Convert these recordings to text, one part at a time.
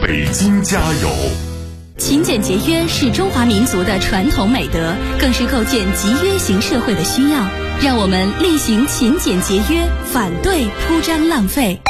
北京加油！ 勤俭节约是中华民族的传统美德，更是构建集约型社会的需要。让我们厉行勤俭节约，反对铺张浪费。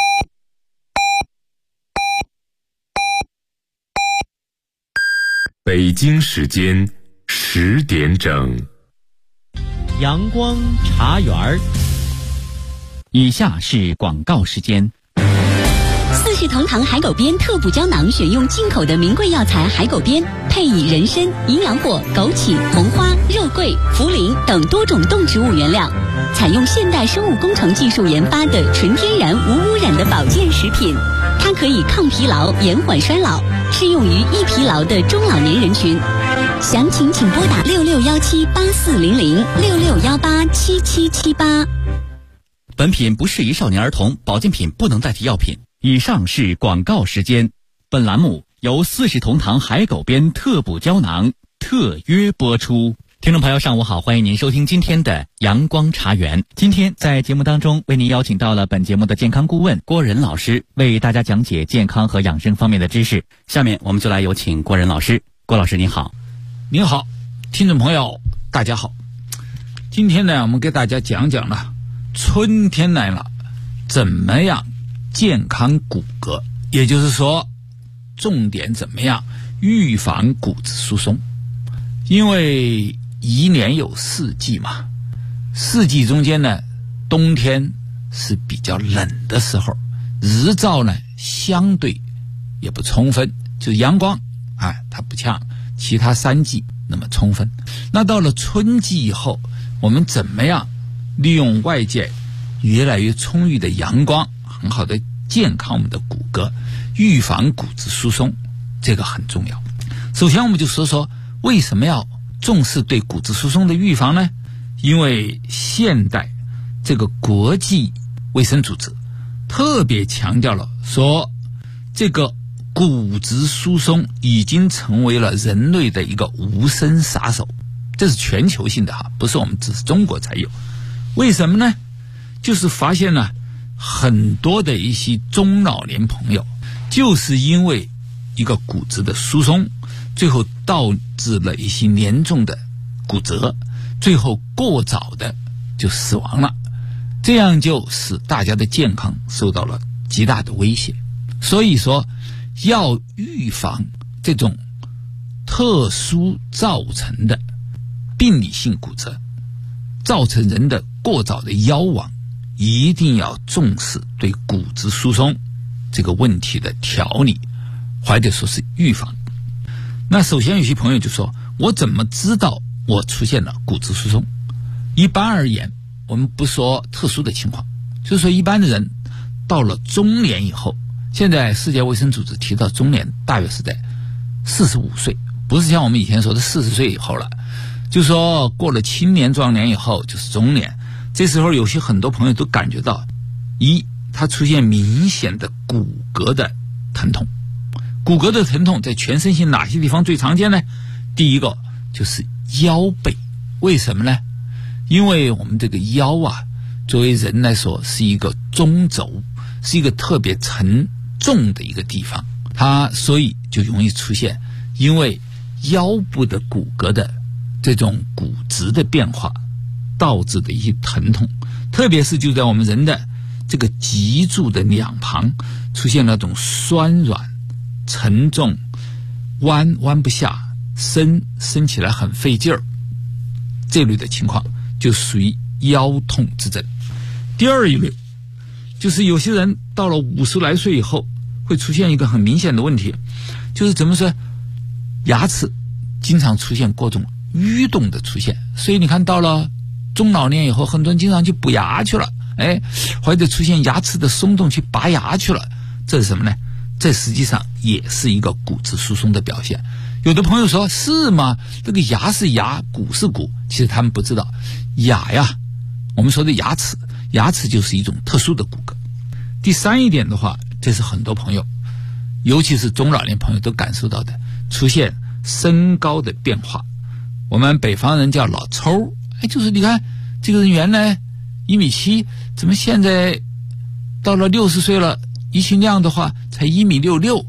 北京时间10点整。 阳光茶园儿。以下是广告时间。 四世同堂海狗鞭特补胶囊选用进口的名贵药材海狗鞭，配以人参、营养果、枸杞、红花、肉桂、茯苓等多种动植物原料，采用现代生物工程技术研发的纯天然无污染的保健食品。它可以抗疲劳、延缓衰老，适用于易疲劳的中老年人群。详情请拨打6617840066187778。 本品不适宜少年儿童，保健品不能代替药品。以上是广告时间。本栏目由四世同堂海狗鞭特补胶囊特约播出。听众朋友上午好，欢迎您收听今天的阳光茶园。今天在节目当中为您邀请到了本节目的健康顾问郭仁老师，为大家讲解健康和养生方面的知识。下面我们就来有请郭仁老师。郭老师您好。 您好，听众朋友大家好。今天呢，我们给大家讲讲了春天来了，怎么样健康骨骼，也就是说重点怎么样预防骨质疏松。因为一年有四季嘛，四季中间呢，冬天是比较冷的时候，日照呢相对也不充分，就是阳光它不像其他三季那么充分。那到了春季以后，我们怎么样利用外界越来越充裕的阳光，很好的健康我们的骨骼，预防骨质疏松，这个很重要。首先我们就说说为什么要重视对骨质疏松的预防呢？因为现代这个国际卫生组织特别强调了说，这个骨质疏松已经成为了人类的一个无声杀手，这是全球性的不是我们只是中国才有。为什么呢？就是发现了很多的一些中老年朋友，就是因为一个骨质的疏松，最后导致了一些严重的骨折，最后过早的就死亡了，这样就使大家的健康受到了极大的威胁。所以说要预防这种特殊造成的病理性骨折，造成人的过早的夭亡，一定要重视对骨质疏松这个问题的调理，或者说是预防。那首先有些朋友就说，我怎么知道我出现了骨质疏松？一般而言，我们不说特殊的情况，就是说一般的人到了中年以后，现在世界卫生组织提到中年大约是在45岁，不是像我们以前说的40岁以后了，就说过了青年壮年以后就是中年。这时候有些很多朋友都感觉到，他出现明显的骨骼的疼痛。骨骼的疼痛在全身性哪些地方最常见呢？第一个就是腰背。为什么呢？因为我们这个腰作为人来说是一个中轴，是一个特别沉重的一个地方，它所以就容易出现因为腰部的骨骼的这种骨质的变化导致的一些疼痛，特别是就在我们人的这个脊柱的两旁出现那种酸软、沉重、弯不下、伸起来很费劲儿，这类的情况就属于腰痛之症。第二一类就是有些人到了50来岁以后会出现一个很明显的问题，就是怎么说，牙齿经常出现各种淤洞的出现。所以你看到了中老年以后，很多人经常去补牙去了，或者出现牙齿的松动去拔牙去了，这是什么呢？这实际上也是一个骨质疏松的表现。有的朋友说，是吗？这个牙是牙，骨是骨。其实他们不知道，我们说的牙齿就是一种特殊的骨骼。第三一点的话，这是很多朋友，尤其是中老年朋友都感受到的，出现身高的变化。我们北方人叫老抽，就是你看这个人原来1.7米，怎么现在到了60岁了，一斤量的话才1.66米，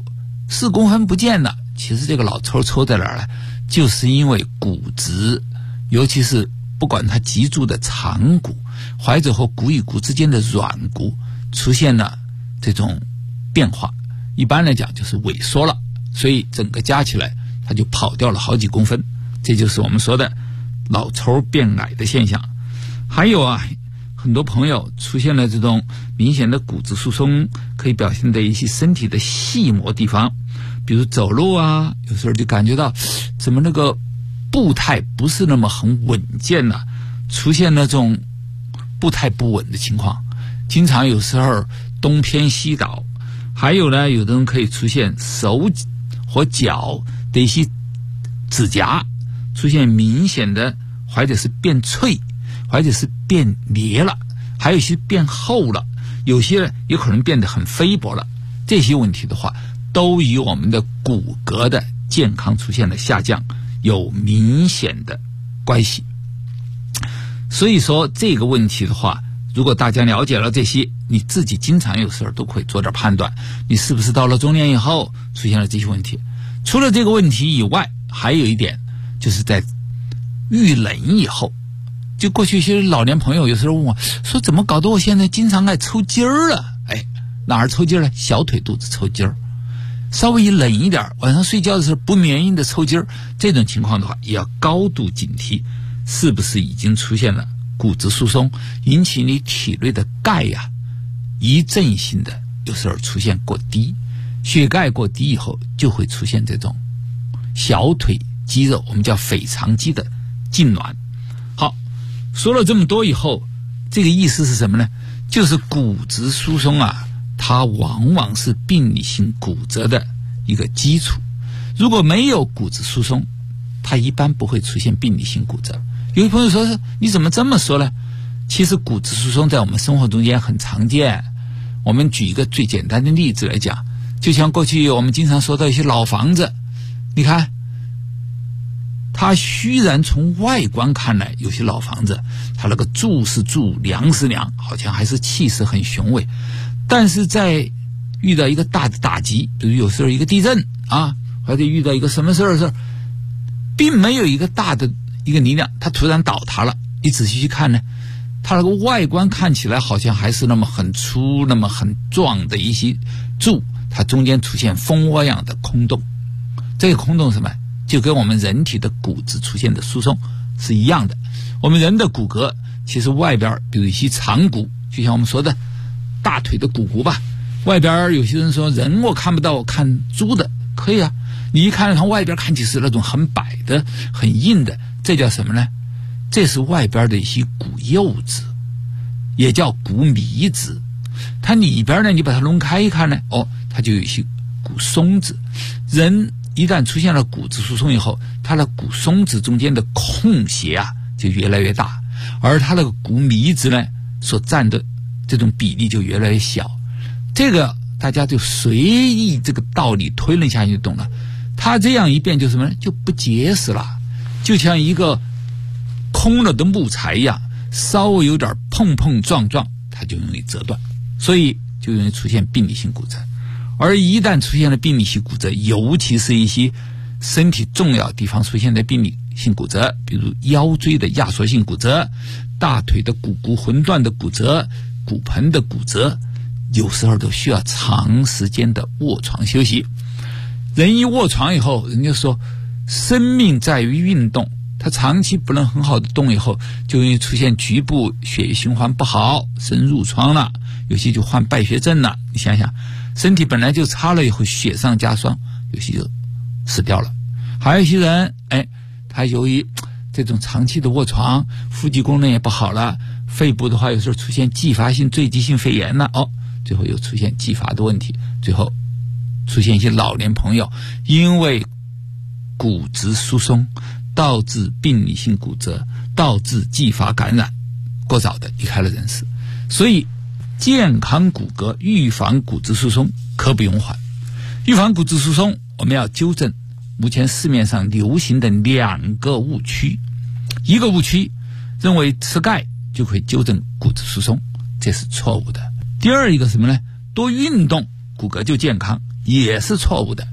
4公分不见了，其实这个老抽抽在哪儿呢？就是因为骨质，尤其是不管它脊柱的长骨，或者和骨与骨之间的软骨出现了这种变化，一般来讲就是萎缩了，所以整个加起来它就跑掉了好几公分，这就是我们说的老抽变矮的现象。还有啊，很多朋友出现了这种明显的骨质疏松，可以表现在一些身体的细膜地方，比如走路啊，有时候就感觉到怎么那个步态不是那么很稳健了，出现那种步态不稳的情况，经常有时候东偏西倒。还有呢，有的人可以出现手和脚的一些指甲出现明显的，或者是变脆，或者是变裂了，还有一些变厚了，有些也可能变得很菲薄了。这些问题的话，都与我们的骨骼的健康出现了下降有明显的关系。所以说这个问题的话，如果大家了解了这些，你自己经常有时候都可以做点判断，你是不是到了中年以后出现了这些问题。除了这个问题以外，还有一点就是在遇冷以后，就过去一些老年朋友有时候问我说，怎么搞得我现在经常爱抽筋儿了？哪儿抽筋儿呢？小腿肚子抽筋儿，稍微一冷一点，晚上睡觉的时候不免疫的抽筋儿，这种情况的话也要高度警惕，是不是已经出现了骨质疏松，引起你体内的钙呀一阵性的有时候出现过低，血钙过低以后就会出现这种小腿肌肉，我们叫腓肠肌的痉挛。好，说了这么多以后，这个意思是什么呢？就是骨质疏松啊，它往往是病理性骨折的一个基础。如果没有骨质疏松，它一般不会出现病理性骨折。有些朋友说，你怎么这么说呢？其实骨质疏松在我们生活中间很常见。我们举一个最简单的例子来讲，就像过去我们经常说到一些老房子，你看它虽然从外观看来，有些老房子它那个柱是柱，梁是梁，好像还是气势很雄伟，但是在遇到一个大的打击，比如有时候一个地震啊，或者遇到一个什么事儿的时候，并没有一个大的一个力量，它突然倒塌了，你仔细去看呢，它那个外观看起来好像还是那么很粗，那么很壮的一些柱，它中间出现蜂窝样的空洞。这个空洞是什么？就跟我们人体的骨质出现的疏松是一样的。我们人的骨骼其实外边比如一些长骨，就像我们说的大腿的股骨吧，外边有些人说人我看不到，我看猪的可以啊，你一看它外边看起是那种很白的很硬的，这叫什么呢？这是外边的一些骨幼质，也叫骨密质。它里边呢，你把它弄开一看呢，它就有一些骨松质。人一旦出现了骨质疏松以后，它的骨松质中间的空隙啊就越来越大，而它那个骨密质呢所占的这种比例就越来越小。这个大家就随意这个道理推论下去就懂了。它这样一变就什么呢？就不结实了，就像一个空了的木材一样，稍微有点碰碰撞撞，它就容易折断，所以就容易出现病理性骨折。而一旦出现了病理性骨折，尤其是一些身体重要地方出现的病理性骨折，比如腰椎的压缩性骨折、大腿的股骨魂断的骨折、骨盆的骨折，有时候都需要长时间的卧床休息。人一卧床以后，人家说生命在于运动，他长期不能很好的动以后，就容易出现局部血液循环不好，生褥疮了，有些就患败血症了。你想想，身体本来就差了以后，雪上加霜，有些就死掉了。还有一些人他由于这种长期的卧床，呼吸功能也不好了，肺部的话有时候出现继发性坠积性肺炎了，最后又出现继发的问题，最后出现一些老年朋友因为骨质疏松导致病理性骨折，导致继发感染，过早的离开了人世。所以健康骨骼预防骨质疏松刻不容缓。预防骨质疏松，我们要纠正目前市面上流行的2个误区。一个误区认为吃钙就可以纠正骨质疏松，这是错误的。第二一个什么呢？多运动骨骼就健康，也是错误的。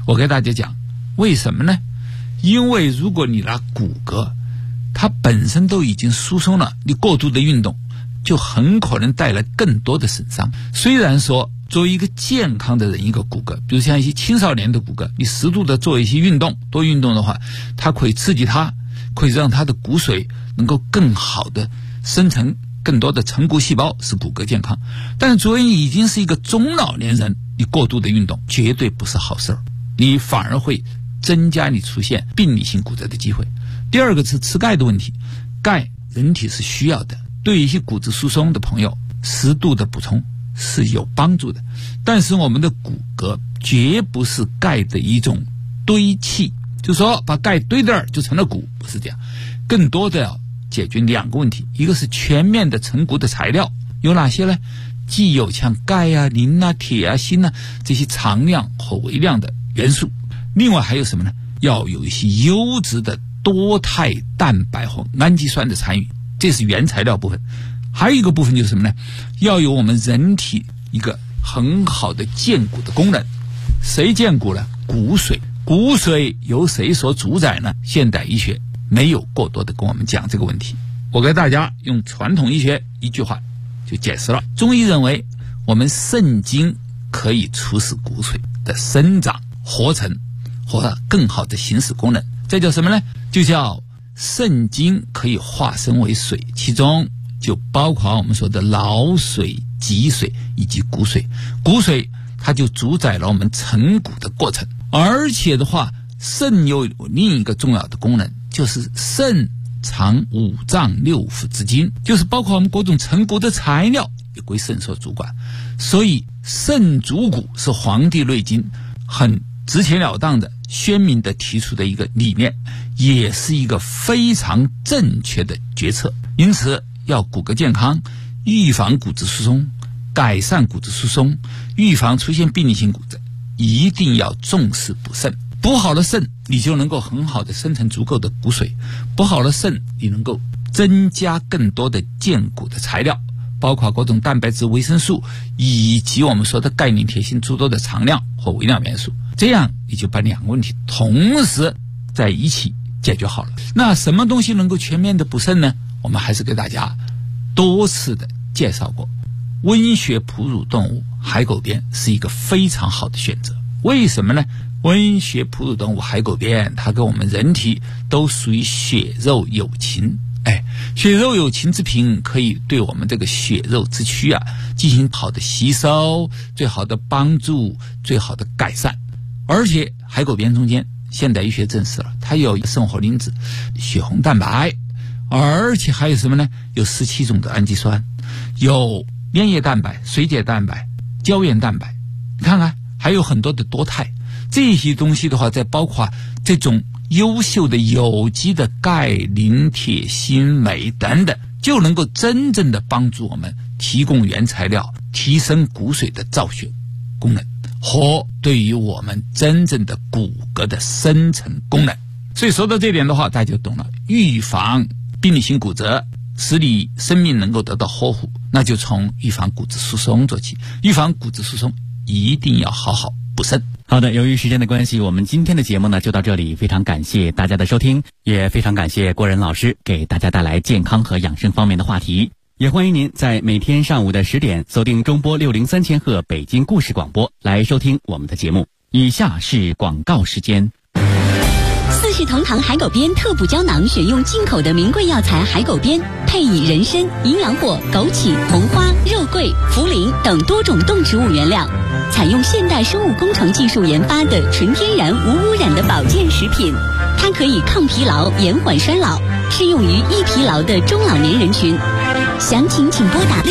我给大家讲为什么呢？因为如果你拿骨骼它本身都已经疏松了，你过度的运动就很可能带来更多的损伤。虽然说作为一个健康的人，一个骨骼比如像一些青少年的骨骼，你适度的做一些运动，多运动的话，它可以刺激它，可以让它的骨髓能够更好的生成更多的成骨细胞，使骨骼健康。但是作为已经是一个中老年人，你过度的运动绝对不是好事儿，你反而会增加你出现病理性骨折的机会。第二个是吃钙的问题，钙人体是需要的，对一些骨质疏松的朋友适度的补充是有帮助的。但是我们的骨骼绝不是钙的一种堆砌，就是说把钙堆这儿就成了骨，不是这样。更多的要解决两个问题，一个是全面的成骨的材料有哪些呢？既有像钙啊、磷啊、铁啊、锌啊这些常量和微量的元素，另外还有什么呢？要有一些优质的多肽蛋白和氨基酸的参与，这是原材料部分。还有一个部分就是什么呢？要有我们人体一个很好的健骨的功能。谁健骨呢？骨髓。骨髓由谁所主宰呢？现代医学没有过多的跟我们讲这个问题。我给大家用传统医学一句话就解释了。中医认为我们肾经可以促使骨髓的生长、合成和更好的行使功能。这叫什么呢？就叫肾经可以化生为水，其中就包括我们说的脑髓、脊髓以及骨髓。骨髓它就主宰了我们成骨的过程。而且的话，肾又有另一个重要的功能，就是肾藏五脏六腑之精，就是包括我们各种成骨的材料也归肾所主管。所以肾主骨是《黄帝内经》很直截了当的鲜明的提出的一个理念，也是一个非常正确的决策。因此要骨骼健康，预防骨质疏松，改善骨质疏松，预防出现病理性骨折，一定要重视补肾。补好了肾，你就能够很好的生成足够的骨髓，补好了肾，你能够增加更多的健骨的材料，包括各种蛋白质、维生素以及我们说的钙、磷、铁、锌诸多的常量或微量元素。这样你就把两个问题同时在一起解决好了。那什么东西能够全面的补肾呢？我们还是给大家多次的介绍过，温血哺乳动物海狗鞭是一个非常好的选择。为什么呢？温血哺乳动物海狗鞭它跟我们人体都属于血肉有情，血肉有情之品可以对我们这个血肉之躯进行好的吸收，最好的帮助，最好的改善。而且海狗鞭中间现代医学证实了，它有生活磷脂、血红蛋白，而且还有什么呢？有17种的氨基酸，有粘液蛋白、水解蛋白、胶原蛋白，你看看还有很多的多肽。这些东西的话，再包括这种优秀的有机的钙、磷、铁、锌、镁等等，就能够真正的帮助我们提供原材料，提升骨髓的造血功能和对于我们真正的骨骼的生成功能。所以说到这点的话，大家就懂了，预防病理性骨折，使你生命能够得到呵护，那就从预防骨质疏松做起。预防骨质疏松一定要好好补肾。 好的，由于时间的关系，我们今天的节目呢就到这里，非常感谢大家的收听，也非常感谢郭仁老师给大家带来健康和养生方面的话题。也欢迎您在每天上午的10点锁定中波603千赫北京故事广播来收听我们的节目。以下是广告时间。 四世同堂海狗鞭特补胶囊选用进口的名贵药材海狗鞭，配以人参、营养果、枸杞、红花、肉桂、茯苓等多种动植物原料，采用现代生物工程技术研发的纯天然无污染的保健食品。它可以抗疲劳、延缓衰老，适用于易疲劳的中老年人群。详情请拨打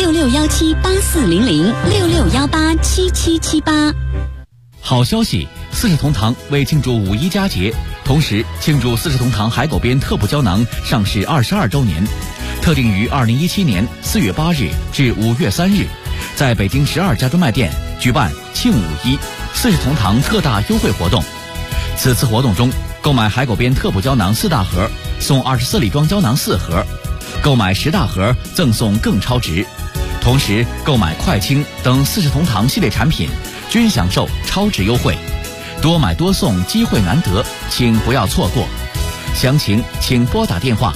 6617840066187778。 好消息，四世同堂为庆祝5·1佳节，同时庆祝四世同堂海狗鞭特补胶囊上市22周年，特定于2017年4月8日至5月3日，在北京12家专卖店举办庆5·1四世同堂特大优惠活动。此次活动中，购买海狗鞭特补胶囊4大盒送24粒装胶囊4盒，购买10大盒赠送更超值。同时购买快清等四世同堂系列产品均享受超值优惠。 多买多送，机会难得，请不要错过。详情请拨打电话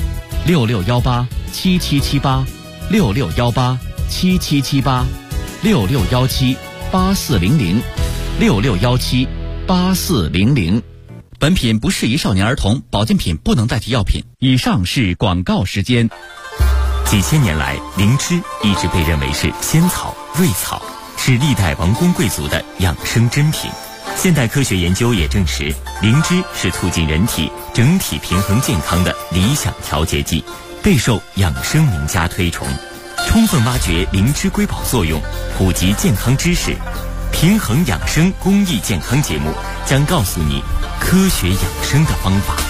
661877786617840066178400。本品不适宜少年儿童，保健品不能代替药品。以上是广告时间。 几千年来，灵芝一直被认为是仙草、瑞草，是历代王公贵族的养生珍品。现代科学研究也证实，灵芝是促进人体整体平衡健康的理想调节剂，备受养生名家推崇。充分挖掘灵芝瑰宝作用，普及健康知识，平衡养生公益健康节目将告诉你科学养生的方法。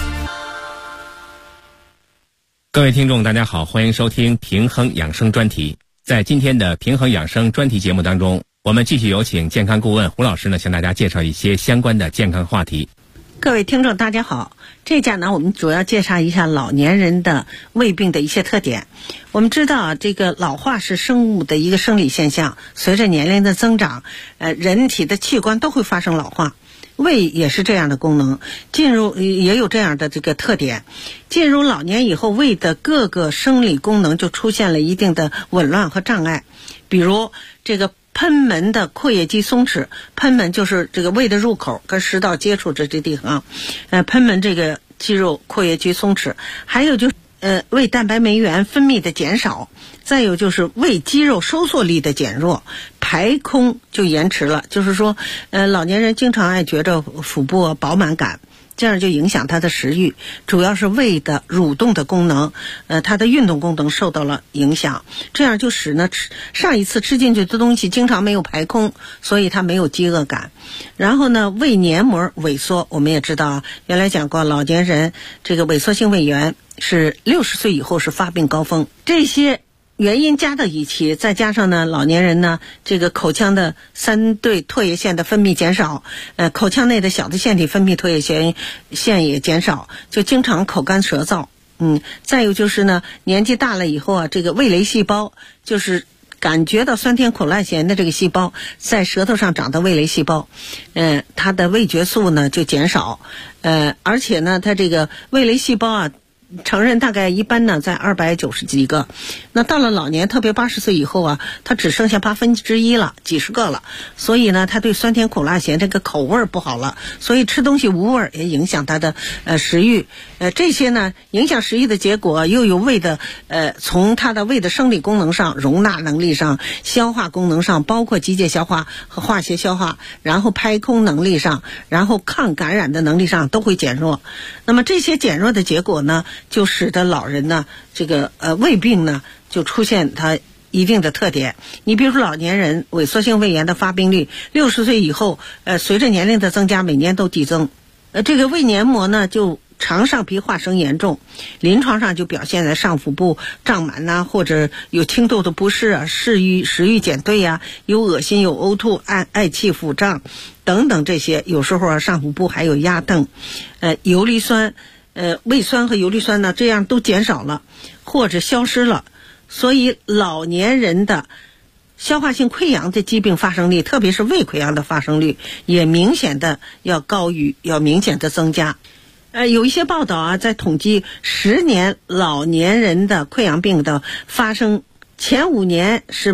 各位听众大家好，欢迎收听平衡养生专题。在今天的平衡养生专题节目当中，我们继续有请健康顾问胡老师呢，向大家介绍一些相关的健康话题。 各位听众大家好，这讲呢我们主要介绍一下老年人的胃病的一些特点。我们知道这个老化是生物的一个生理现象，随着年龄的增长，人体的器官都会发生老化，胃也是这样的功能，也有这样的这个特点。进入老年以后，胃的各个生理功能就出现了一定的紊乱和障碍。比如这个喷门的括约肌松弛，喷门就是这个胃的入口跟食道接触这地方，喷门这个肌肉括约肌松弛，还有就是胃蛋白酶原分泌的减少，再有就是胃肌肉收缩力的减弱，排空就延迟了。就是说老年人经常爱觉着腹部饱满感，这样就影响他的食欲，主要是胃的蠕动的功能，他的运动功能受到了影响，这样就使呢上一次吃进去的东西经常没有排空，所以他没有饥饿感。然后呢，胃黏膜萎缩，我们也知道啊，原来讲过老年人这个萎缩性胃炎是60岁以后是发病高峰，这些原因加到一起，再加上呢老年人呢这个口腔的3对唾液腺的分泌减少，口腔内的小的腺体分泌唾液腺也减少，就经常口干舌燥。再有就是呢年纪大了以后啊，这个味蕾细胞就是感觉到酸甜苦辣咸的这个细胞，在舌头上长的味蕾细胞，它的味觉素呢就减少，而且呢它这个味蕾细胞啊成人大概一般呢在290几个，那到了老年特别80岁以后啊，它只剩下1/8了，几十个了，所以呢它对酸甜苦辣咸这个口味不好了，所以吃东西无味，也影响它的食欲。这些呢影响食欲的结果，又有胃的从它的胃的生理功能上、容纳能力上、消化功能上，包括机械消化和化学消化，然后排空能力上，然后抗感染的能力上都会减弱。那么这些减弱的结果呢，就使得老人呢这个胃病呢就出现它一定的特点。你比如说老年人萎缩性胃炎的发病率60岁以后随着年龄的增加每年都递增，这个胃黏膜呢就肠上皮化生严重，临床上就表现在上腹部胀满呐，或者有轻度的不适啊，食欲减退啊，有恶心有呕吐嗳气腹胀等等，这些有时候啊上腹部还有压疼，游离酸胃酸和游离酸呢这样都减少了或者消失了，所以老年人的消化性溃疡的疾病发生率，特别是胃溃疡的发生率也明显的要明显的增加。有一些报道啊，在统计10年老年人的溃疡病的发生，前5年是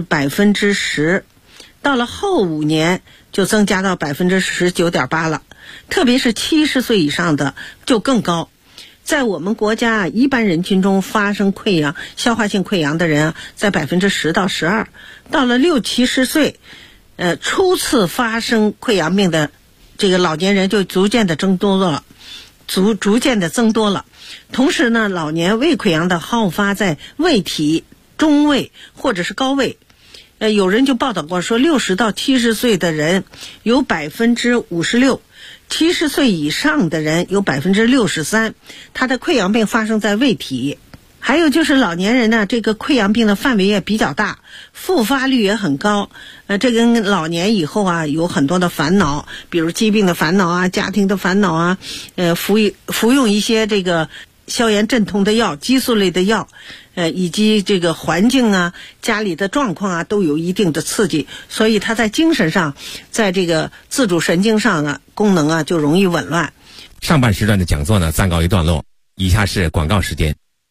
10%，到了后5年就增加到19.8%了，特别是70岁以上的就更高。在我们国家一般人群中发生溃疡、消化性溃疡的人啊，在10%到12%，到了60-70岁，初次发生溃疡病的这个老年人就逐渐的增多了。同时呢，老年胃溃疡的好发在胃体、中胃或者是高胃。有人就报道过说，60到70岁的人有56%，70岁以上的人有63%，他的溃疡病发生在胃体。还有就是老年人呢，这个溃疡病的范围也比较大，复发率也很高。这跟老年以后啊有很多的烦恼，比如疾病的烦恼啊、家庭的烦恼啊，服用一些这个消炎镇痛的药、激素类的药， 以及这个环境啊、家里的状况啊都有一定的刺激，所以他在精神上，在这个自主神经上呢功能啊就容易紊乱。 上半时段的讲座呢暂告一段落，以下是广告时间。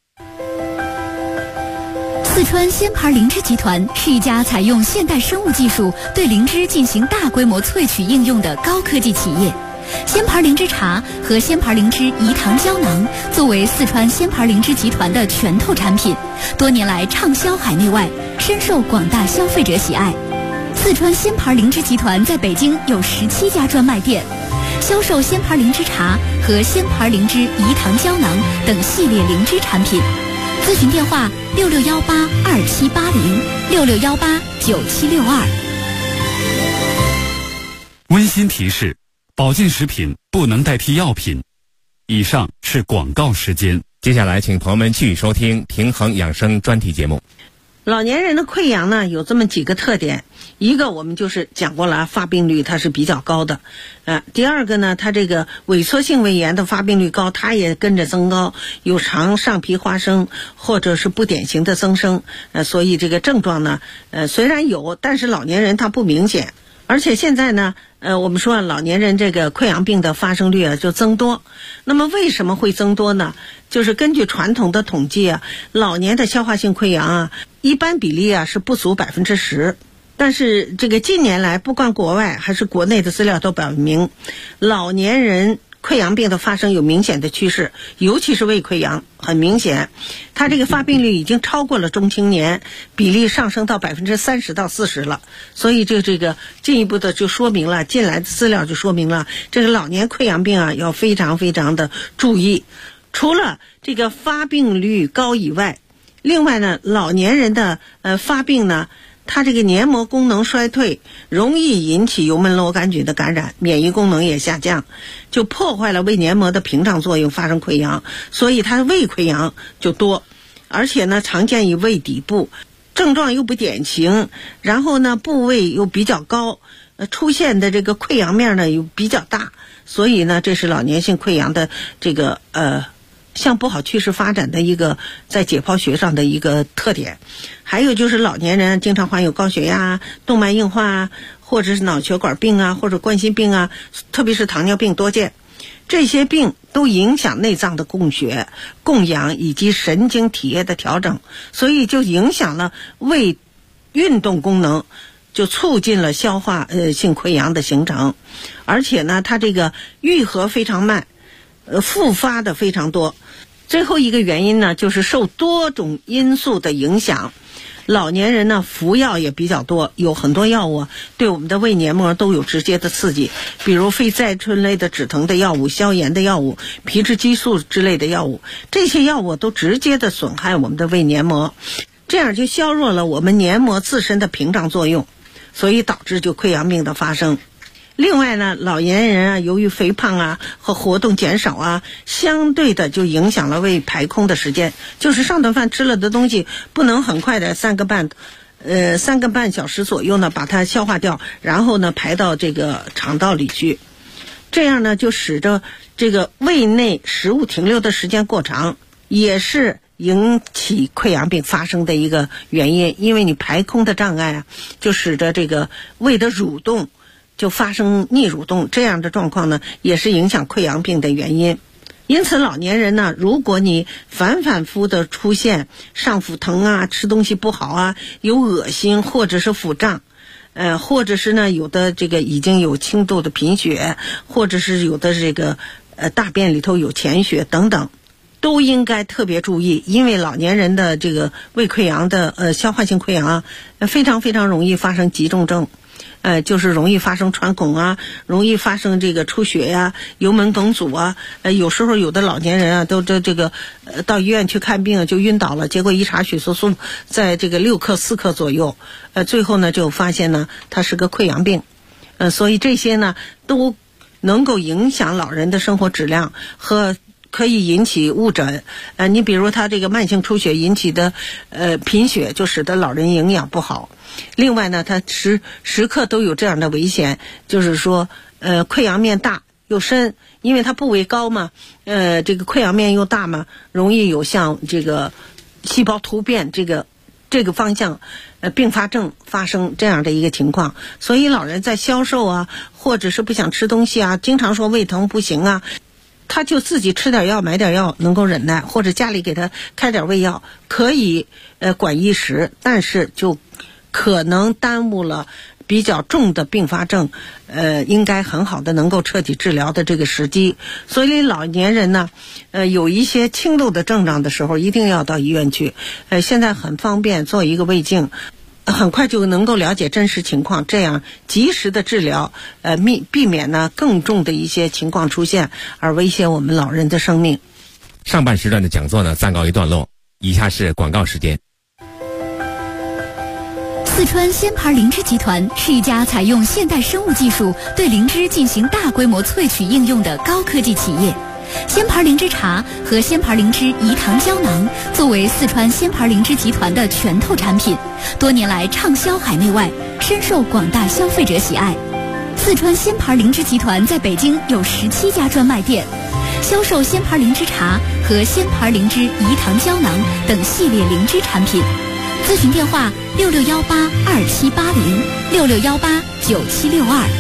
四川仙牌灵芝集团是一家采用现代生物技术对灵芝进行大规模萃取应用的高科技企业。仙牌灵芝茶和仙牌灵芝饴糖胶囊作为四川仙牌灵芝集团的拳头产品，多年来畅销海内外，深受广大消费者喜爱。四川仙牌灵芝集团在北京有17家专卖店，销售仙牌灵芝茶和仙牌灵芝饴糖胶囊等系列灵芝产品。咨询电话66182780，66189762。 温馨提示：保健食品不能代替药品。以上是广告时间。 接下来请朋友们继续收听平衡养生专题节目。 老年人的溃疡呢有这么几个特点，一个我们就是讲过了，发病率它是比较高的，第二个呢，它这个萎缩性胃炎的发病率高，它也跟着增高，有肠上皮花生或者是不典型的增生，所以这个症状呢，虽然有，但是老年人它不明显。而且现在呢，我们说老年人这个溃疡病的发生率啊就增多。那么为什么会增多呢？就是根据传统的统计啊，老年的消化性溃疡啊，一般比例啊是不足10%。但是这个近年来，不管国外还是国内的资料都表明，老年人溃疡病的发生有明显的趋势，尤其是胃溃疡很明显，它这个发病率已经超过了中青年，比例上升到30%到40%了。所以这个进一步的就说明了，近来的资料就说明了，这个老年溃疡病啊要非常非常的注意。除了这个发病率高以外，另外呢，老年人的发病呢，它这个黏膜功能衰退，容易引起幽门螺杆菌的感染，免疫功能也下降，就破坏了胃黏膜的屏障作用，发生溃疡，所以它的胃溃疡就多，而且呢常见于胃底部，症状又不典型，然后呢部位又比较高，出现的这个溃疡面呢又比较大，所以呢这是老年性溃疡的这个向不好趋势发展的一个在解剖学上的一个特点。还有就是老年人经常患有高血压、动脉硬化啊，或者是脑血管病啊，或者冠心病啊，特别是糖尿病多见。这些病都影响内脏的供血、供氧以及神经体液的调整，所以就影响了胃运动功能，就促进了消化性溃疡的形成。而且呢，它这个愈合非常慢，复发的非常多。最后一个原因呢，就是受多种因素的影响，老年人呢服药也比较多，有很多药物对我们的胃黏膜都有直接的刺激，比如非甾醇类的止疼的药物、消炎的药物、皮质激素之类的药物，这些药物都直接的损害我们的胃黏膜，这样就削弱了我们黏膜自身的屏障作用，所以导致就溃疡病的发生。另外呢，老年人啊，由于肥胖啊和活动减少啊，相对的就影响了胃排空的时间，就是上顿饭吃了的东西不能很快的3个半小时左右呢把它消化掉，然后呢排到这个肠道里去，这样呢就使得这个胃内食物停留的时间过长，也是引起溃疡病发生的一个原因。因为你排空的障碍啊，就使得这个胃的蠕动就发生逆蠕动，这样的状况呢也是影响溃疡病的原因。因此老年人呢，如果你反复的出现上腹疼啊、吃东西不好啊、有恶心或者是腹胀，或者是呢有的这个已经有轻度的贫血，或者是有的这个大便里头有潜血等等，都应该特别注意。因为老年人的这个胃溃疡的消化性溃疡啊，非常非常容易发生急重症，就是容易发生穿孔啊，容易发生这个出血呀、幽门梗阻啊。有时候有的老年人啊，都这个到医院去看病就晕倒了，结果一查血色素在这个6克4克左右，最后呢就发现呢它是个溃疡病。所以这些呢都能够影响老人的生活质量和可以引起误诊。你比如他这个慢性出血引起的贫血，就使得老人营养不好。另外呢，他时刻都有这样的危险，就是说溃疡面大又深，因为它部位高嘛，这个溃疡面又大嘛，容易有像这个细胞突变这个方向并发症发生这样的一个情况。所以老人在消瘦啊，或者是不想吃东西啊，经常说胃疼不行啊，他就自己吃点药买点药能够忍耐，或者家里给他开点胃药可以管一时，但是就可能耽误了比较重的并发症应该很好的能够彻底治疗的这个时机。所以老年人呢有一些轻度的症状的时候一定要到医院去。现在很方便，做一个胃镜很快就能够了解真实情况，这样及时的治疗避免呢更重的一些情况出现而威胁我们老人的生命。 上半时段的讲座呢暂告一段落，以下是广告时间。 四川仙牌灵芝集团是一家采用现代生物技术对灵芝进行大规模萃取应用的高科技企业。仙牌灵芝茶和仙牌灵芝饴糖胶囊作为四川仙牌灵芝集团的拳头产品，多年来畅销海内外，深受广大消费者喜爱。四川仙牌灵芝集团在北京有17家专卖店，销售仙牌灵芝茶和仙牌灵芝饴糖胶囊等系列灵芝产品。咨询电话66182780，66189762。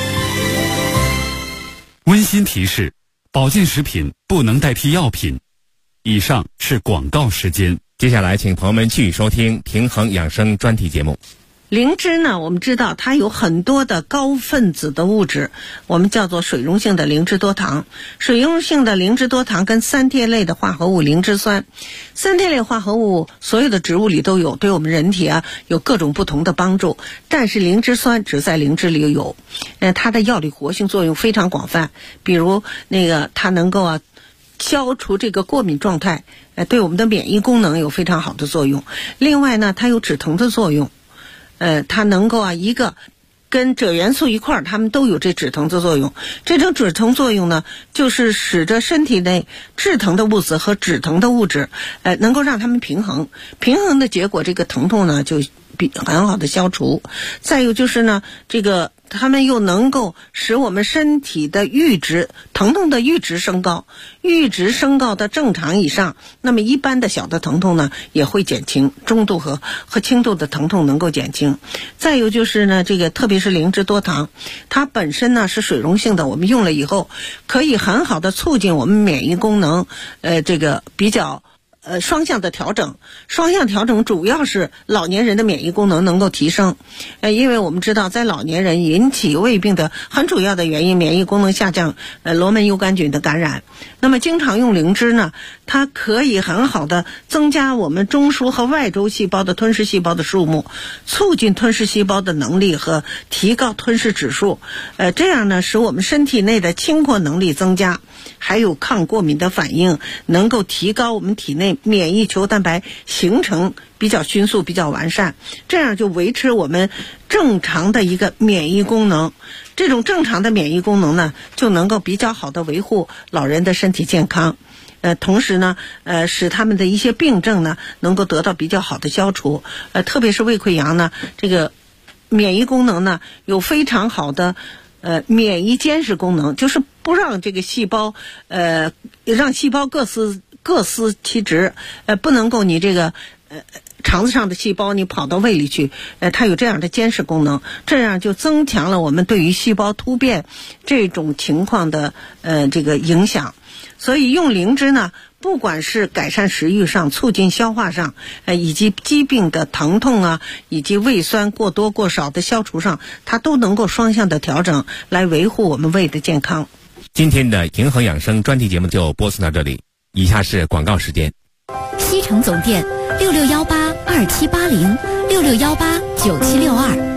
温馨提示：保健食品不能代替药品。以上是广告时间。 接下来请朋友们继续收听平衡养生专题节目。 灵芝呢，我们知道它有很多的高分子的物质，我们叫做水溶性的灵芝多糖。水溶性的灵芝多糖跟三萜类的化合物灵芝酸，三萜类化合物所有的植物里都有，对我们人体啊有各种不同的帮助，但是灵芝酸只在灵芝里有。它的药理活性作用非常广泛，比如它能够消除这个过敏状态，对我们的免疫功能有非常好的作用。另外呢，它有止疼的作用。它能够一个跟锗元素一块儿，它们都有这止疼的作用。这种止疼作用呢，就是使得身体内制疼的物质和止疼的物质，能够让它们平衡。平衡的结果，这个疼痛呢就很好的消除。再有就是呢，它们又能够使我们身体的阈值，疼痛的阈值升高，阈值升高的正常以上，那么一般的小的疼痛呢也会减轻，中度和轻度的疼痛能够减轻。再有就是呢，特别是灵芝多糖，它本身呢是水溶性的，我们用了以后可以很好的促进我们免疫功能，比较双向的调整。双向调整主要是老年人的免疫功能能够提升，因为我们知道在老年人引起胃病的很主要的原因，免疫功能下降，罗门幽杆菌的感染。那么经常用灵芝呢，它可以很好的增加我们中枢和外周细胞的吞噬细胞的数目，促进吞噬细胞的能力和提高吞噬指数，这样呢使我们身体内的清扩能力增加，还有抗过敏的反应，能够提高我们体内免疫球蛋白形成比较迅速比较完善，这样就维持我们正常的一个免疫功能。这种正常的免疫功能呢，就能够比较好的维护老人的身体健康，同时呢使他们的一些病症呢能够得到比较好的消除。特别是胃溃疡呢，免疫功能呢有非常好的免疫监视功能，就是不让这个细胞让细胞各司其职，不能够你肠子上的细胞你跑到胃里去，它有这样的监视功能，这样就增强了我们对于细胞突变这种情况的影响。所以用灵芝呢，不管是改善食欲上、促进消化上，以及疾病的疼痛以及胃酸过多过少的消除上，它都能够双向的调整，来维护我们胃的健康。 今天的平衡养生专题节目就播送到这里，以下是广告时间。 西城总店66182780，66189762。